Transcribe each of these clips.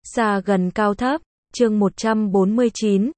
Xa gần cao thấp, chương 149,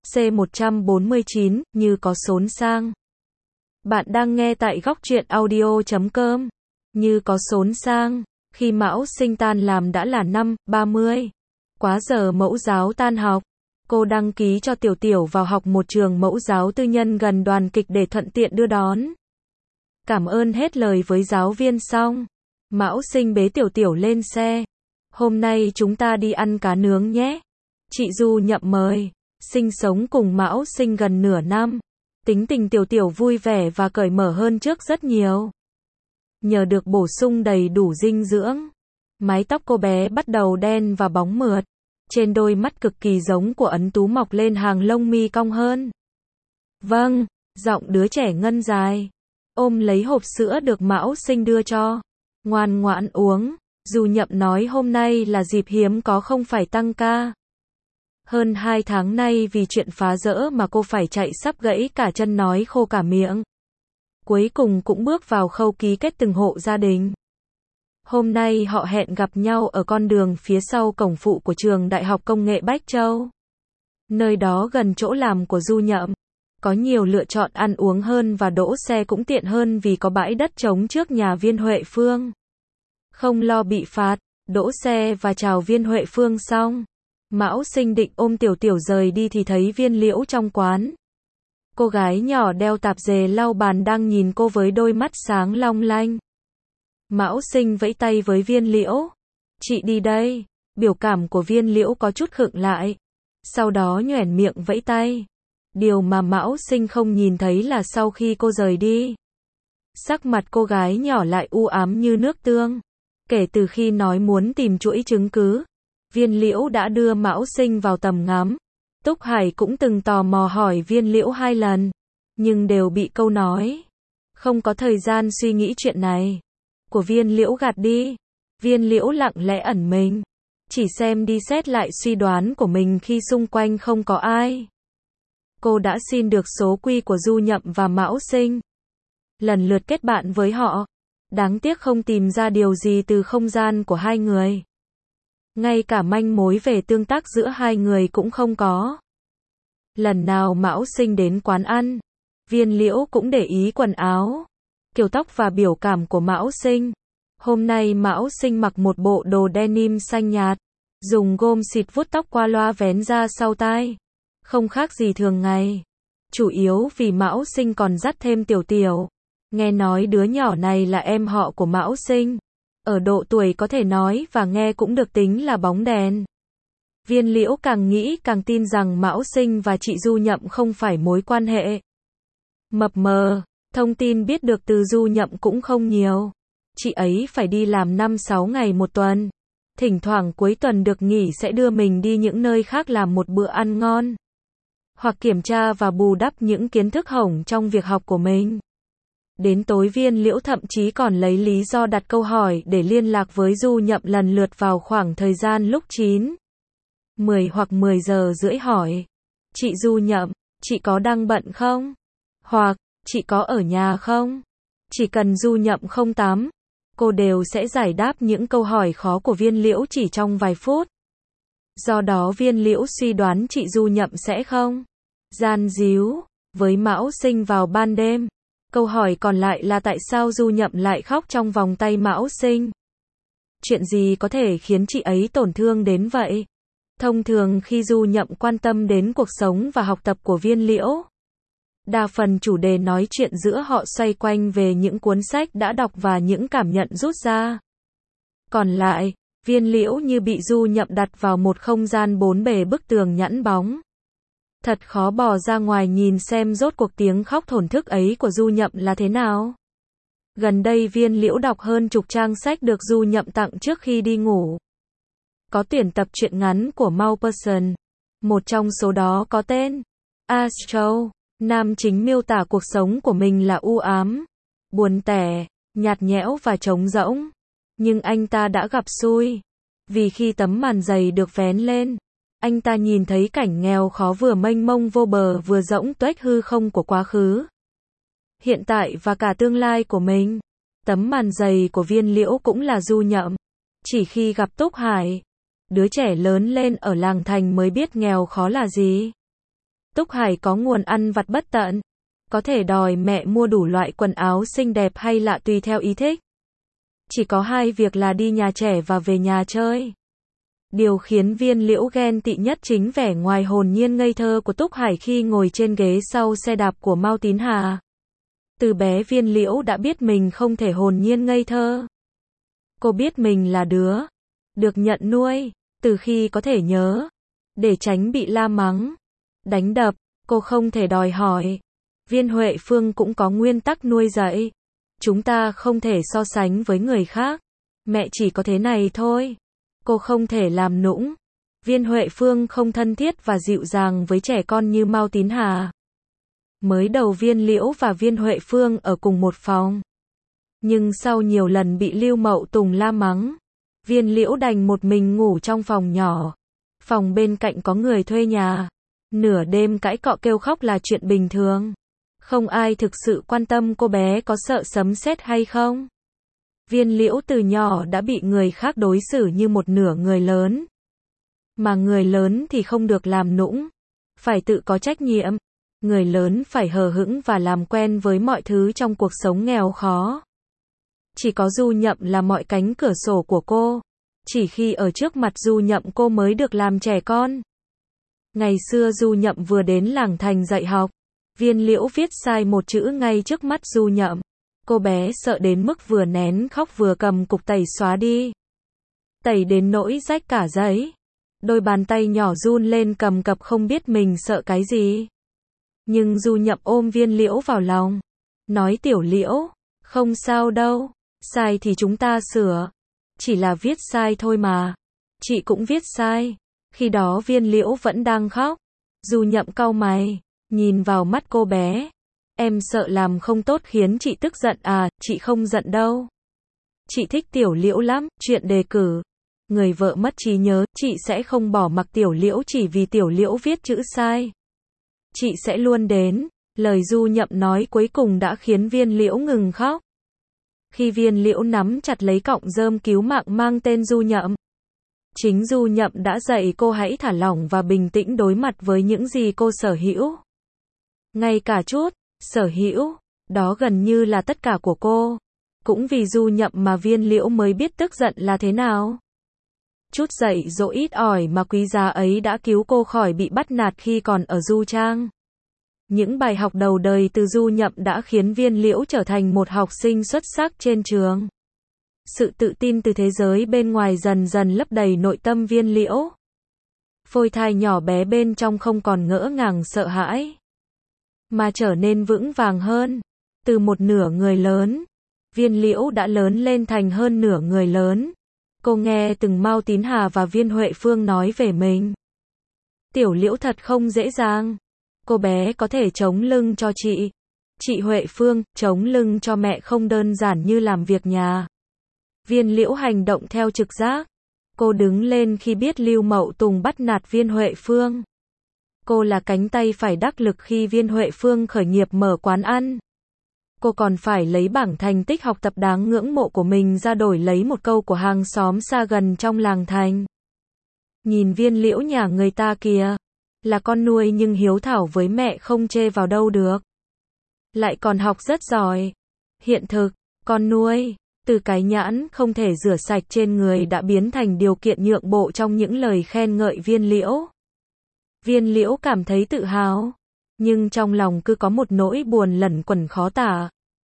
C149, như có xốn sang. Bạn đang nghe tại góc truyện audio.com. Như có xốn sang, khi Mão Sinh tan làm đã là 5:30. Quá giờ mẫu giáo tan học. Cô đăng ký cho Tiểu Tiểu vào học một trường mẫu giáo tư nhân gần đoàn kịch để thuận tiện đưa đón. Cảm ơn hết lời với giáo viên xong, Mão Sinh bế Tiểu Tiểu lên xe. Hôm nay chúng ta đi ăn cá nướng nhé. Chị Du Nhậm mời. Sinh sống cùng Mão Sinh gần nửa năm. Tính tình Tiểu Tiểu vui vẻ và cởi mở hơn trước rất nhiều. Nhờ được bổ sung đầy đủ dinh dưỡng, mái tóc cô bé bắt đầu đen và bóng mượt. Trên đôi mắt cực kỳ giống của Ấn Tú mọc lên hàng lông mi cong hơn. Vâng, giọng đứa trẻ ngân dài. Ôm lấy hộp sữa được Mão Sinh đưa cho. Ngoan ngoãn uống. Du Nhậm nói hôm nay là dịp hiếm có không phải tăng ca. Hơn 2 tháng nay vì chuyện phá rỡ mà cô phải chạy sắp gãy cả chân nói khô cả miệng. Cuối cùng cũng bước vào khâu ký kết từng hộ gia đình. Hôm nay họ hẹn gặp nhau ở con đường phía sau cổng phụ của trường Đại học Công nghệ Bách Châu. Nơi đó gần chỗ làm của Du Nhậm. Có nhiều lựa chọn ăn uống hơn và đỗ xe cũng tiện hơn vì có bãi đất trống trước nhà Viên Huệ Phương. Không lo bị phạt, đỗ xe và chào Viên Huệ Phương xong. Mão Sinh định ôm Tiểu Tiểu rời đi thì thấy Viên Liễu trong quán. Cô gái nhỏ đeo tạp dề lau bàn đang nhìn cô với đôi mắt sáng long lanh. Mão Sinh vẫy tay với Viên Liễu. Chị đi đây. Biểu cảm của Viên Liễu có chút khựng lại. Sau đó nhoẻn miệng vẫy tay. Điều mà Mão Sinh không nhìn thấy là sau khi cô rời đi, sắc mặt cô gái nhỏ lại u ám như nước tương. Kể từ khi nói muốn tìm chuỗi chứng cứ, Viên Liễu đã đưa Mão Sinh vào tầm ngắm. Túc Hải cũng từng tò mò hỏi Viên Liễu 2 lần, nhưng đều bị câu nói không có thời gian suy nghĩ chuyện này của Viên Liễu gạt đi. Viên Liễu lặng lẽ ẩn mình, chỉ xem đi xét lại suy đoán của mình khi xung quanh không có ai. Cô đã xin được số quy của Du Nhậm và Mão Sinh, lần lượt kết bạn với họ. Đáng tiếc không tìm ra điều gì từ không gian của hai người. Ngay cả manh mối về tương tác giữa hai người cũng không có. Lần nào Mão Sinh đến quán ăn, Viên Liễu cũng để ý quần áo, kiểu tóc và biểu cảm của Mão Sinh. Hôm nay Mão Sinh mặc một bộ đồ denim xanh nhạt, dùng gôm xịt vuốt tóc qua loa vén ra sau tai. Không khác gì thường ngày. Chủ yếu vì Mão Sinh còn dắt thêm Tiểu Tiểu. Nghe nói đứa nhỏ này là em họ của Mão Sinh. Ở độ tuổi có thể nói và nghe cũng được tính là bóng đèn. Viên Liễu càng nghĩ càng tin rằng Mão Sinh và chị Du Nhậm không phải mối quan hệ. Mập mờ, thông tin biết được từ Du Nhậm cũng không nhiều. Chị ấy phải đi làm 5-6 ngày một tuần. Thỉnh thoảng cuối tuần được nghỉ sẽ đưa mình đi những nơi khác làm một bữa ăn ngon. Hoặc kiểm tra và bù đắp những kiến thức hỏng trong việc học của mình. Đến tối Viên Liễu thậm chí còn lấy lý do đặt câu hỏi để liên lạc với Du Nhậm lần lượt vào khoảng thời gian lúc 9, 10 hoặc 10 giờ rưỡi hỏi. Chị Du Nhậm, chị có đang bận không? Hoặc, chị có ở nhà không? Chỉ cần Du Nhậm không tắm, cô đều sẽ giải đáp những câu hỏi khó của Viên Liễu chỉ trong vài phút. Do đó Viên Liễu suy đoán chị Du Nhậm sẽ không gian díu với Mão Sinh vào ban đêm. Câu hỏi còn lại là tại sao Du Nhậm lại khóc trong vòng tay Mão Sinh? Chuyện gì có thể khiến chị ấy tổn thương đến vậy? Thông thường khi Du Nhậm quan tâm đến cuộc sống và học tập của Viên Liễu, đa phần chủ đề nói chuyện giữa họ xoay quanh về những cuốn sách đã đọc và những cảm nhận rút ra. Còn lại, Viên Liễu như bị Du Nhậm đặt vào một không gian bốn bề bức tường nhẵn bóng. Thật khó bỏ ra ngoài nhìn xem rốt cuộc tiếng khóc thổn thức ấy của Du Nhậm là thế nào. Gần đây Viên Liễu đọc hơn chục trang sách được Du Nhậm tặng trước khi đi ngủ. Có tuyển tập truyện ngắn của Maupassant. Một trong số đó có tên Astro. Nam chính miêu tả cuộc sống của mình là u ám, buồn tẻ, nhạt nhẽo và trống rỗng. Nhưng anh ta đã gặp xui. Vì khi tấm màn dày được vén lên, anh ta nhìn thấy cảnh nghèo khó vừa mênh mông vô bờ vừa rỗng tuếch hư không của quá khứ, hiện tại và cả tương lai của mình. Tấm màn dày của Viên Liễu cũng là Du Nhậm. Chỉ khi gặp Túc Hải, Đứa trẻ lớn lên ở làng thành mới biết nghèo khó là gì. Túc Hải có nguồn ăn vặt bất tận. Có thể đòi mẹ mua đủ loại quần áo xinh đẹp hay lạ tùy theo ý thích. Chỉ có hai việc là đi nhà trẻ và về nhà chơi. Điều khiến Viên Liễu ghen tị nhất chính vẻ ngoài hồn nhiên ngây thơ của Túc Hải khi ngồi trên ghế sau xe đạp của Mao Tín Hà. Từ bé Viên Liễu đã biết mình không thể hồn nhiên ngây thơ. Cô biết mình là đứa được nhận nuôi từ khi có thể nhớ. Để tránh bị la mắng, đánh đập, cô không thể đòi hỏi. Viên Huệ Phương cũng có nguyên tắc nuôi dạy. Chúng ta không thể so sánh với người khác. Mẹ chỉ có thế này thôi. Cô không thể làm nũng. Viên Huệ Phương không thân thiết và dịu dàng với trẻ con như Mao Tín Hà. Mới đầu Viên Liễu và Viên Huệ Phương ở cùng một phòng. Nhưng sau nhiều lần bị Lưu Mậu Tùng la mắng, Viên Liễu đành một mình ngủ trong phòng nhỏ. Phòng bên cạnh có người thuê nhà. Nửa đêm cãi cọ kêu khóc là chuyện bình thường. Không ai thực sự quan tâm cô bé có sợ sấm sét hay không. Viên Liễu từ nhỏ đã bị người khác đối xử như một nửa người lớn. Mà người lớn thì không được làm nũng, phải tự có trách nhiệm. Người lớn phải hờ hững và làm quen với mọi thứ trong cuộc sống nghèo khó. Chỉ có Du Nhậm là mọi cánh cửa sổ của cô. Chỉ khi ở trước mặt Du Nhậm cô mới được làm trẻ con. Ngày xưa Du Nhậm vừa đến làng thành dạy học. Viên Liễu viết sai một chữ ngay trước mắt Du Nhậm. Cô bé sợ đến mức vừa nén khóc vừa cầm cục tẩy xóa đi. Tẩy đến nỗi rách cả giấy. Đôi bàn tay nhỏ run lên cầm cập không biết mình sợ cái gì. Nhưng Du Nhậm ôm Viên Liễu vào lòng. Nói Tiểu Liễu, không sao đâu. Sai thì chúng ta sửa. Chỉ là viết sai thôi mà. Chị cũng viết sai. Khi đó Viên Liễu vẫn đang khóc. Du Nhậm cau mày, nhìn vào mắt cô bé. Em sợ làm không tốt khiến chị tức giận à, chị không giận đâu. Chị thích Tiểu Liễu lắm, chuyện đề cử. Người vợ mất trí nhớ, chị sẽ không bỏ mặc Tiểu Liễu chỉ vì Tiểu Liễu viết chữ sai. Chị sẽ luôn đến. Lời Du Nhậm nói cuối cùng đã khiến Viên Liễu ngừng khóc. Khi Viên Liễu nắm chặt lấy cọng rơm cứu mạng mang tên Du Nhậm. Chính Du Nhậm đã dạy cô hãy thả lỏng và bình tĩnh đối mặt với những gì cô sở hữu. Ngay cả chút sở hữu, đó gần như là tất cả của cô. Cũng vì Du Nhậm mà Viên Liễu mới biết tức giận là thế nào. Chút dạy dỗ ít ỏi mà quý giá ấy đã cứu cô khỏi bị bắt nạt khi còn ở Du Trang. Những bài học đầu đời từ Du Nhậm đã khiến Viên Liễu trở thành một học sinh xuất sắc trên trường. Sự tự tin từ thế giới bên ngoài dần dần lấp đầy nội tâm Viên Liễu. Phôi thai nhỏ bé bên trong không còn ngỡ ngàng sợ hãi, mà trở nên vững vàng hơn. Từ một nửa người lớn, Viên Liễu đã lớn lên thành hơn nửa người lớn. Cô nghe từng Mao Tín Hà và Viên Huệ Phương nói về mình. Tiểu Liễu thật không dễ dàng. Cô bé có thể chống lưng cho chị. Chị Huệ Phương, chống lưng cho mẹ không đơn giản như làm việc nhà. Viên Liễu hành động theo trực giác. Cô đứng lên khi biết Lưu Mậu Tùng bắt nạt Viên Huệ Phương. Cô là cánh tay phải đắc lực khi Viên Huệ Phương khởi nghiệp mở quán ăn. Cô còn phải lấy bảng thành tích học tập đáng ngưỡng mộ của mình ra đổi lấy một câu của hàng xóm xa gần trong làng thành. Nhìn Viên Liễu nhà người ta kìa. Là con nuôi nhưng hiếu thảo với mẹ không chê vào đâu được. Lại còn học rất giỏi. Hiện thực, con nuôi, từ cái nhãn không thể rửa sạch trên người đã biến thành điều kiện nhượng bộ trong những lời khen ngợi Viên Liễu. Viên Liễu cảm thấy tự hào, nhưng trong lòng cứ có một nỗi buồn lẩn quẩn khó tả.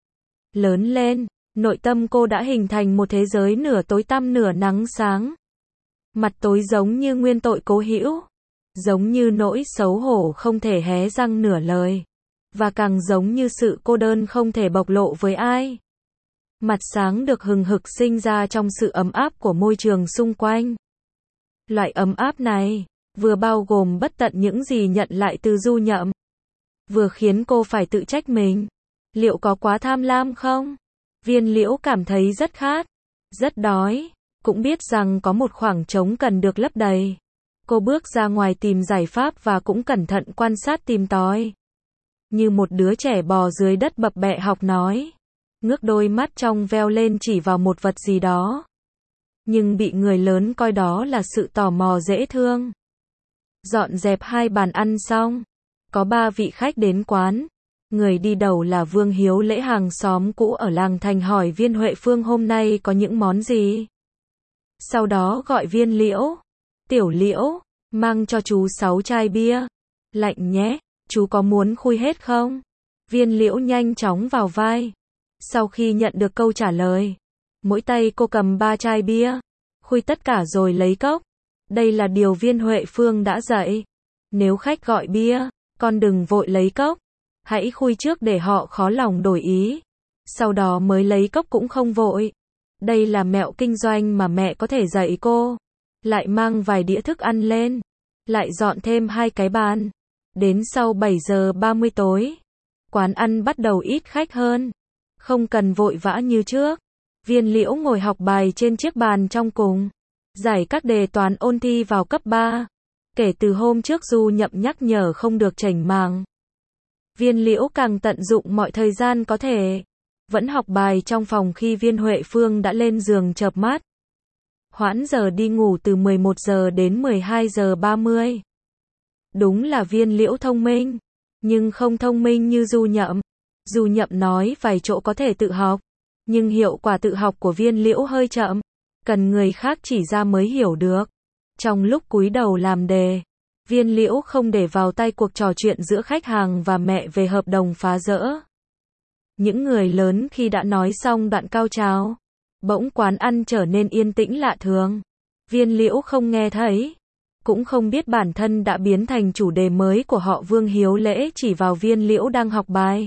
Lớn lên, nội tâm cô đã hình thành một thế giới nửa tối tăm nửa nắng sáng. Mặt tối giống như nguyên tội cố hữu, giống như nỗi xấu hổ không thể hé răng nửa lời, và càng giống như sự cô đơn không thể bộc lộ với ai. Mặt sáng được hừng hực sinh ra trong sự ấm áp của môi trường xung quanh. Loại ấm áp này vừa bao gồm bất tận những gì nhận lại từ Du Nhậm, vừa khiến cô phải tự trách mình. Liệu có quá tham lam không? Viên Liễu cảm thấy rất khát, rất đói, cũng biết rằng có một khoảng trống cần được lấp đầy. Cô bước ra ngoài tìm giải pháp và cũng cẩn thận quan sát tìm tòi. Như một đứa trẻ bò dưới đất bập bẹ học nói. Ngước đôi mắt trong veo lên chỉ vào một vật gì đó. nhưng bị người lớn coi đó là sự tò mò dễ thương. Dọn dẹp 2 bàn ăn xong, có 3 vị khách đến quán. Người đi đầu là Vương Hiếu Lễ, hàng xóm cũ ở làng Thành, hỏi Viên Huệ Phương hôm nay có những món gì. Sau đó gọi Viên Liễu, Tiểu Liễu, mang cho chú 6 chai bia. Lạnh nhé, chú có muốn khui hết không? Viên Liễu nhanh chóng vào vai. Sau khi nhận được câu trả lời, mỗi tay cô cầm 3 chai bia, khui tất cả rồi lấy cốc. Đây là điều Viên Huệ Phương đã dạy. Nếu khách gọi bia, con đừng vội lấy cốc. Hãy khui trước để họ khó lòng đổi ý. Sau đó mới lấy cốc cũng không vội. Đây là mẹo kinh doanh mà mẹ có thể dạy cô. Lại mang vài đĩa thức ăn lên. Lại dọn thêm 2 cái bàn. Đến sau 7 giờ 30 tối, quán ăn bắt đầu ít khách hơn. Không cần vội vã như trước. Viên Liễu ngồi học bài trên chiếc bàn trong cùng. Giải các đề toán ôn thi vào cấp 3. Kể từ hôm trước Du Nhậm nhắc nhở không được chểnh mảng, Viên Liễu càng tận dụng mọi thời gian có thể. Vẫn học bài trong phòng khi Viên Huệ Phương đã lên giường chợp mắt. Hoãn giờ đi ngủ từ 11 giờ đến 12 giờ 30. Đúng là Viên Liễu thông minh, nhưng không thông minh như Du Nhậm. Du Nhậm nói vài chỗ có thể tự học, nhưng hiệu quả tự học của Viên Liễu hơi chậm, cần người khác chỉ ra mới hiểu được. Trong lúc cúi đầu làm đề, Viên Liễu không để vào tay cuộc trò chuyện giữa khách hàng và mẹ về hợp đồng phá rỡ. Những người lớn khi đã nói xong đoạn cao trào, bỗng quán ăn trở nên yên tĩnh lạ thường. Viên Liễu không nghe thấy, cũng không biết bản thân đã biến thành chủ đề mới của họ. Vương Hiếu Lễ chỉ vào Viên Liễu đang học bài,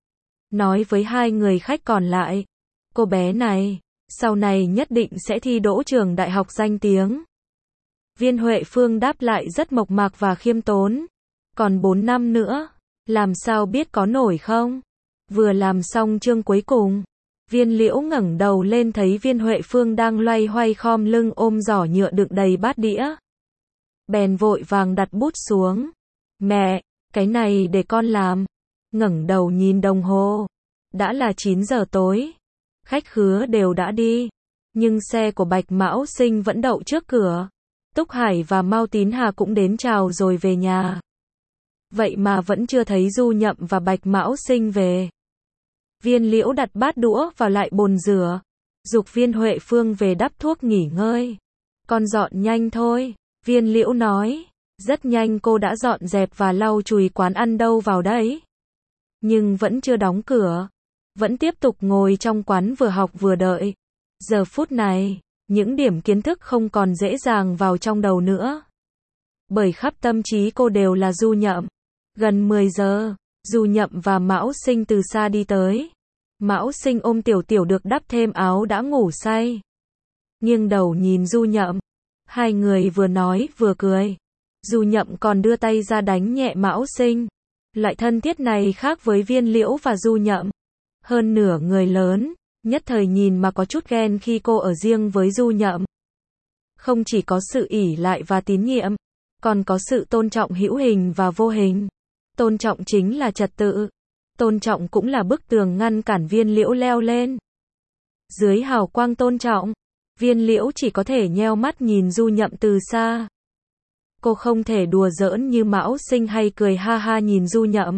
nói với 2 người khách còn lại, cô bé này, sau này nhất định sẽ thi đỗ trường đại học danh tiếng. Viên Huệ Phương đáp lại rất mộc mạc và khiêm tốn, còn 4 năm nữa, làm sao biết có nổi không? Vừa làm xong chương cuối cùng, Viên Liễu ngẩng đầu lên thấy Viên Huệ Phương đang loay hoay khom lưng ôm giỏ nhựa đựng đầy bát đĩa. Bèn vội vàng đặt bút xuống. Mẹ, cái này để con làm. Ngẩng đầu nhìn đồng hồ. Đã là 9 giờ tối. Khách khứa đều đã đi. Nhưng xe của Bạch Mão Sinh vẫn đậu trước cửa. Túc Hải và Mao Tín Hà cũng đến chào rồi về nhà. Vậy mà vẫn chưa thấy Du Nhậm và Bạch Mão Sinh về. Viên Liễu đặt bát đũa vào lại bồn rửa, giục Viên Huệ Phương về đắp thuốc nghỉ ngơi. Con dọn nhanh thôi, Viên Liễu nói. Rất nhanh cô đã dọn dẹp và lau chùi quán ăn đâu vào đấy. Nhưng vẫn chưa đóng cửa. Vẫn tiếp tục ngồi trong quán vừa học vừa đợi. Giờ phút này, những điểm kiến thức không còn dễ dàng vào trong đầu nữa. Bởi khắp tâm trí cô đều là Du Nhậm. Gần 10 giờ, Du Nhậm và Mão Sinh từ xa đi tới. Mão Sinh ôm Tiểu Tiểu được đắp thêm áo đã ngủ say. Nghiêng đầu nhìn Du Nhậm. 2 người vừa nói vừa cười. Du Nhậm còn đưa tay ra đánh nhẹ Mão Sinh. Loại thân thiết này khác với Viên Liễu và Du Nhậm. Hơn nửa người lớn, nhất thời nhìn mà có chút ghen khi cô ở riêng với Du Nhậm. Không chỉ có sự ỷ lại và tín nhiệm, còn có sự tôn trọng hữu hình và vô hình. Tôn trọng chính là trật tự. Tôn trọng cũng là bức tường ngăn cản Viên Liễu leo lên. Dưới hào quang tôn trọng, Viên Liễu chỉ có thể nheo mắt nhìn Du Nhậm từ xa. Cô không thể đùa giỡn như Mão Sinh hay cười ha ha nhìn Du Nhậm.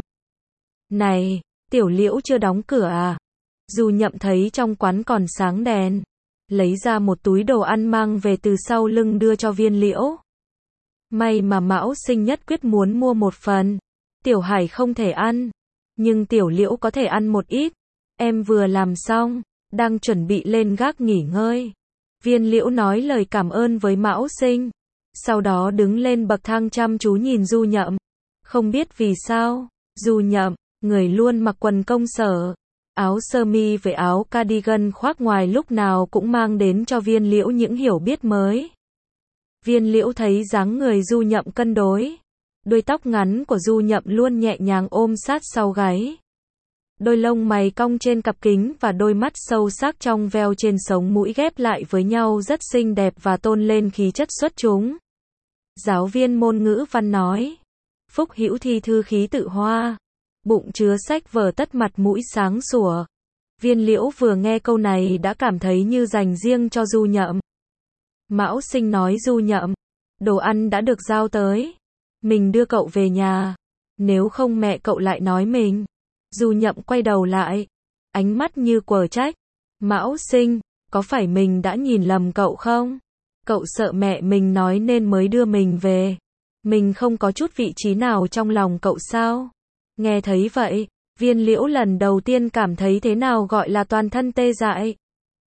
Này, Tiểu Liễu chưa đóng cửa à? Du Nhậm thấy trong quán còn sáng đèn, lấy ra một túi đồ ăn mang về từ sau lưng đưa cho Viên Liễu. May mà Mão Sinh nhất quyết muốn mua một phần. Tiểu Hải không thể ăn, nhưng Tiểu Liễu có thể ăn một ít. Em vừa làm xong, đang chuẩn bị lên gác nghỉ ngơi. Viên Liễu nói lời cảm ơn với Mão Sinh, sau đó đứng lên bậc thang chăm chú nhìn Du Nhậm. Không biết vì sao, Du Nhậm, người luôn mặc quần công sở, áo sơ mi với áo cardigan khoác ngoài lúc nào cũng mang đến cho Viên Liễu những hiểu biết mới. Viên Liễu thấy dáng người Du Nhậm cân đối. Đuôi tóc ngắn của Du Nhậm luôn nhẹ nhàng ôm sát sau gáy. Đôi lông mày cong trên cặp kính và đôi mắt sâu sắc trong veo trên sống mũi ghép lại với nhau rất xinh đẹp và tôn lên khí chất xuất chúng. Giáo viên môn ngữ văn nói. Phúc hữu thi thư khí tự hoa. Bụng chứa sách vở tất mặt mũi sáng sủa. Viên Liễu vừa nghe câu này đã cảm thấy như dành riêng cho Du Nhậm. Mão Sinh nói Du Nhậm, đồ ăn đã được giao tới. Mình đưa cậu về nhà. Nếu không mẹ cậu lại nói mình. Du Nhậm quay đầu lại. Ánh mắt như quở trách. Mão Sinh, có phải mình đã nhìn lầm cậu không? Cậu sợ mẹ mình nói nên mới đưa mình về. Mình không có chút vị trí nào trong lòng cậu sao? Nghe thấy vậy, Viên Liễu lần đầu tiên cảm thấy thế nào gọi là toàn thân tê dại.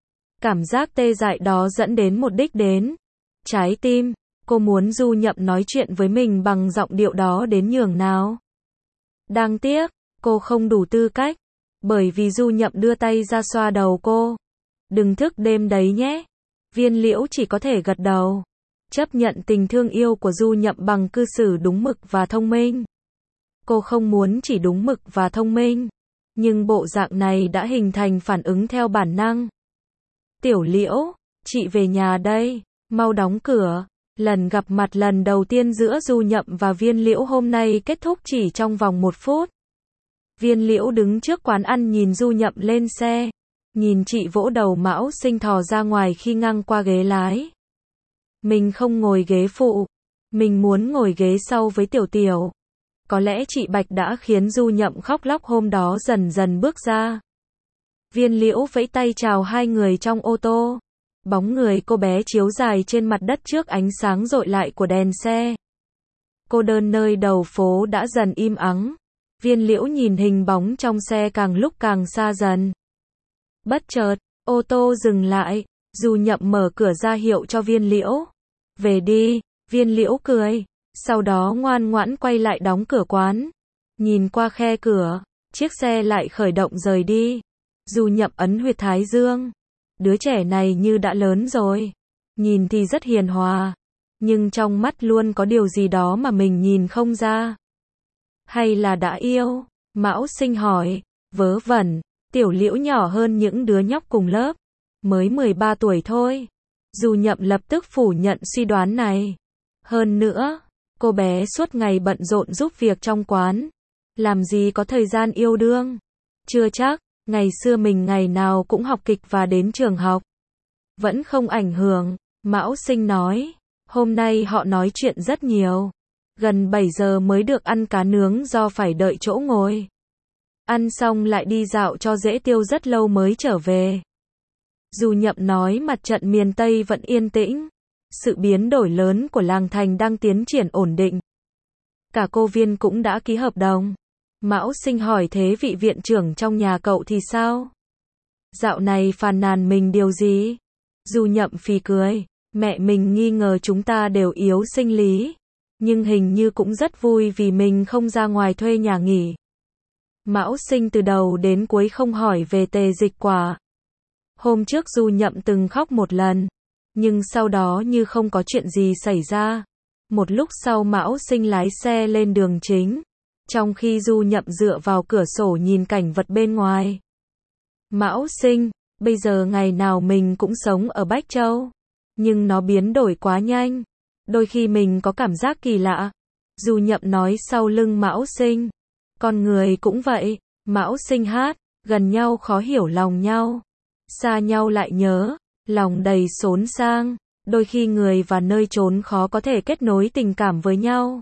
Cảm giác tê dại đó dẫn đến một đích đến. Trái tim, cô muốn Du Nhậm nói chuyện với mình bằng giọng điệu đó đến nhường nào. Đáng tiếc, cô không đủ tư cách. Bởi vì Du Nhậm đưa tay ra xoa đầu cô. Đừng thức đêm đấy nhé. Viên Liễu chỉ có thể gật đầu. Chấp nhận tình thương yêu của Du Nhậm bằng cư xử đúng mực và thông minh. Cô không muốn chỉ đúng mực và thông minh. Nhưng bộ dạng này đã hình thành phản ứng theo bản năng. Tiểu Liễu, chị về nhà đây, mau đóng cửa. Lần gặp mặt lần đầu tiên giữa Du Nhậm và Viên Liễu hôm nay kết thúc chỉ trong vòng 1 phút. Viên Liễu đứng trước quán ăn nhìn Du Nhậm lên xe. Nhìn chị vỗ đầu Mão Sinh thò ra ngoài khi ngang qua ghế lái. Mình không ngồi ghế phụ. Mình muốn ngồi ghế sau với Tiểu Tiểu. Có lẽ chị Bạch đã khiến Du Nhậm khóc lóc hôm đó dần dần bước ra. Viên Liễu vẫy tay chào hai người trong ô tô. Bóng người cô bé chiếu dài trên mặt đất trước ánh sáng rọi lại của đèn xe. Cô đơn nơi đầu phố đã dần im ắng. Viên Liễu nhìn hình bóng trong xe càng lúc càng xa dần. Bất chợt, ô tô dừng lại. Du Nhậm mở cửa ra hiệu cho Viên Liễu. Về đi, Viên Liễu cười. Sau đó ngoan ngoãn quay lại đóng cửa quán. Nhìn qua khe cửa, chiếc xe lại khởi động rời đi. Du Nhậm ấn huyệt thái dương. Đứa trẻ này như đã lớn rồi. Nhìn thì rất hiền hòa. Nhưng trong mắt luôn có điều gì đó mà mình nhìn không ra. Hay là đã yêu? Mão Sinh hỏi. Vớ vẩn. Tiểu Liễu nhỏ hơn những đứa nhóc cùng lớp. Mới 13 tuổi thôi. Du Nhậm lập tức phủ nhận suy đoán này. Hơn nữa, cô bé suốt ngày bận rộn giúp việc trong quán. Làm gì có thời gian yêu đương. Chưa chắc, ngày xưa mình ngày nào cũng học kịch và đến trường học. Vẫn không ảnh hưởng, Mão Sinh nói. Hôm nay họ nói chuyện rất nhiều. Gần 7 giờ mới được ăn cá nướng do phải đợi chỗ ngồi. Ăn xong lại đi dạo cho dễ tiêu rất lâu mới trở về. Du Nhậm nói mặt trận miền Tây vẫn yên tĩnh. Sự biến đổi lớn của làng thành đang tiến triển ổn định. Cả cô Viên cũng đã ký hợp đồng. Mão Sinh hỏi thế vị viện trưởng trong nhà cậu thì sao? Dạo này phàn nàn mình điều gì? Du Nhậm phì cười. Mẹ mình nghi ngờ chúng ta đều yếu sinh lý. Nhưng hình như cũng rất vui vì mình không ra ngoài thuê nhà nghỉ. Mão Sinh từ đầu đến cuối không hỏi về Tề Dịch Quả. Hôm trước Du Nhậm từng khóc một lần. Nhưng sau đó như không có chuyện gì xảy ra. Một lúc sau Mão Sinh lái xe lên đường chính. Trong khi Du Nhậm dựa vào cửa sổ nhìn cảnh vật bên ngoài. Mão Sinh, bây giờ ngày nào mình cũng sống ở Bách Châu. Nhưng nó biến đổi quá nhanh. Đôi khi mình có cảm giác kỳ lạ. Du Nhậm nói sau lưng Mão Sinh. Con người cũng vậy. Mão Sinh hát. Gần nhau khó hiểu lòng nhau. Xa nhau lại nhớ. Lòng đầy xốn sang. Đôi khi người và nơi chốn khó có thể kết nối tình cảm với nhau.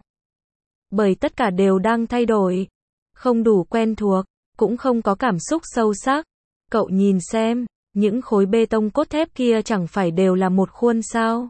Bởi tất cả đều đang thay đổi. Không đủ quen thuộc. Cũng không có cảm xúc sâu sắc. Cậu nhìn xem. Những khối bê tông cốt thép kia chẳng phải đều là một khuôn sao?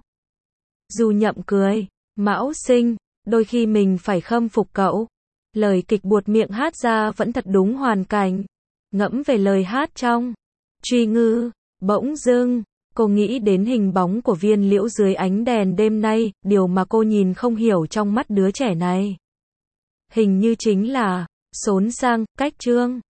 Du Nhậm cười. Mão Sinh. Đôi khi mình phải khâm phục cậu. Lời kịch buột miệng hát ra vẫn thật đúng hoàn cảnh. Ngẫm về lời hát trong Truy Ngư. Bỗng dưng, cô nghĩ đến hình bóng của Viên Liễu dưới ánh đèn đêm nay, điều mà cô nhìn không hiểu trong mắt đứa trẻ này. Hình như chính là xốn sang, cách trương.